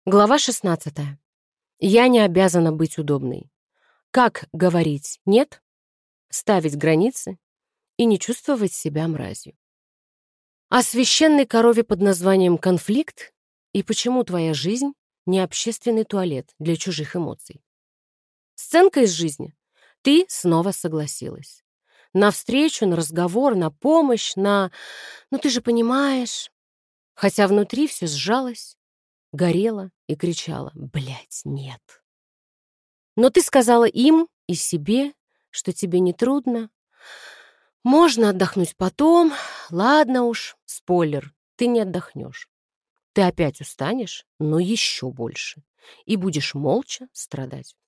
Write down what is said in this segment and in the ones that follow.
Глава 16. Я не обязана быть удобной. Как говорить «нет», ставить границы и не чувствовать себя мразью. О священной корове под названием «конфликт» и почему твоя жизнь не общественный туалет для чужих эмоций. Сценка из жизни. Ты снова согласилась. На встречу, на разговор, на помощь, «ну ты же понимаешь». Хотя внутри все сжалось, горела и кричала: «Блядь, нет!» Но ты сказала им и себе, что тебе не трудно. Можно отдохнуть потом. Ладно уж, спойлер, ты не отдохнешь. Ты опять устанешь, но еще больше. И будешь молча страдать.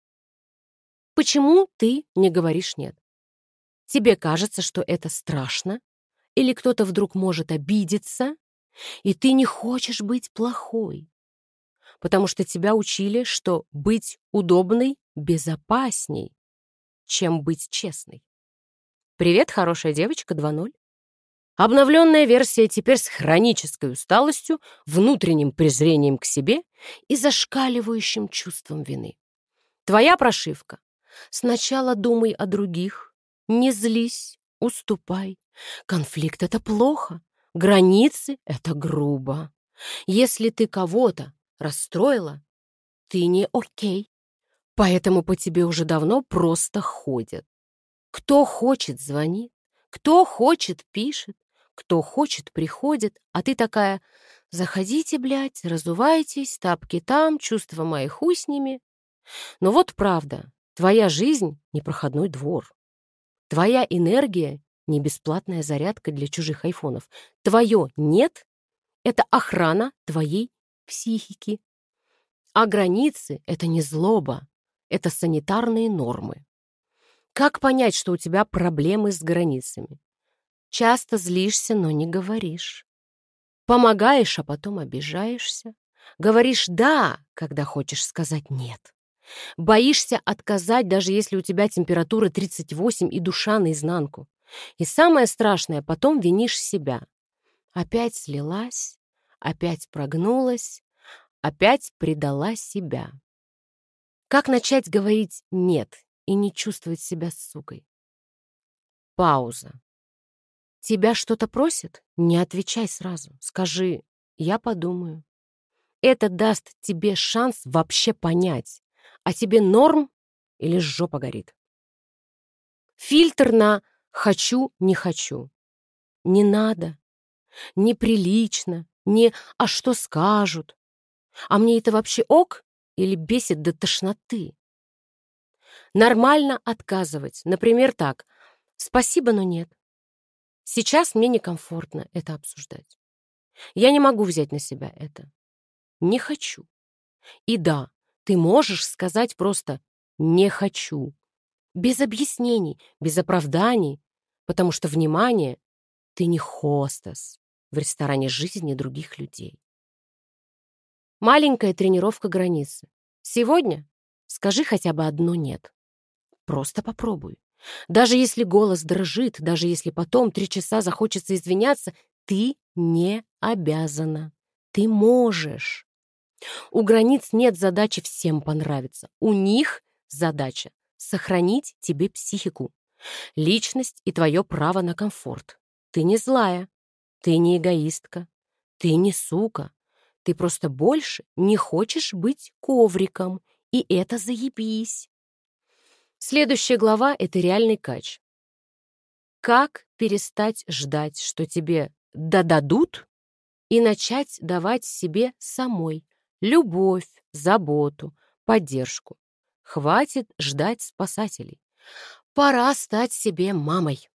Почему ты не говоришь «нет»? Тебе кажется, что это страшно? Или кто-то вдруг может обидеться, и ты не хочешь быть плохой? Потому что тебя учили, что быть удобной безопасней, чем быть честной. Привет, хорошая девочка 2.0. Обновленная версия теперь с хронической усталостью, внутренним презрением к себе и зашкаливающим чувством вины. Твоя прошивка. Сначала думай о других, не злись, уступай. Конфликт — это плохо, границы — это грубо. Если ты кого-то расстроила, ты не окей. Поэтому по тебе уже давно просто ходят. Кто хочет, звонит, кто хочет, пишет, кто хочет, приходит, а ты такая: заходите, блядь, разувайтесь, тапки там, чувства мои хуй с ними. Но вот правда, твоя жизнь — не проходной двор. Твоя энергия — не бесплатная зарядка для чужих айфонов. Твое «нет» — это охрана твоей психики. А границы — это не злоба, это санитарные нормы. Как понять, что у тебя проблемы с границами? Часто злишься, но не говоришь. Помогаешь, а потом обижаешься. Говоришь «да», когда хочешь сказать «нет». Боишься отказать, даже если у тебя температура 38 и душа наизнанку. И самое страшное, потом винишь себя. Опять слилась, опять прогнулась, опять предала себя. Как начать говорить «нет» и не чувствовать себя сукой? Пауза. Тебя что-то просят? Не отвечай сразу. Скажи: «Я подумаю». Это даст тебе шанс вообще понять, а тебе норм или жопа горит. Фильтр на «хочу, не хочу». Не надо, неприлично, не «а что скажут?», а мне это вообще ок или бесит до тошноты. Нормально отказывать. Например, так: «Спасибо, но нет. Сейчас мне некомфортно это обсуждать. Я не могу взять на себя это. Не хочу». И да, ты можешь сказать просто «не хочу». Без объяснений, без оправданий, потому что, внимание, ты не хостес в ресторане жизни других людей. Маленькая тренировка границы. Сегодня скажи хотя бы одно «нет». Просто попробуй. Даже если голос дрожит, даже если потом 3 часа захочется извиняться, ты не обязана. Ты можешь. У границ нет задачи всем понравиться. У них задача — сохранить тебе психику, личность и твое право на комфорт. Ты не злая, ты не эгоистка, ты не сука. Ты просто больше не хочешь быть ковриком, и это заебись. Следующая глава — это реальный кач. Как перестать ждать, что тебе дадут, и начать давать себе самой любовь, заботу, поддержку. Хватит ждать спасателей. Пора стать себе мамой.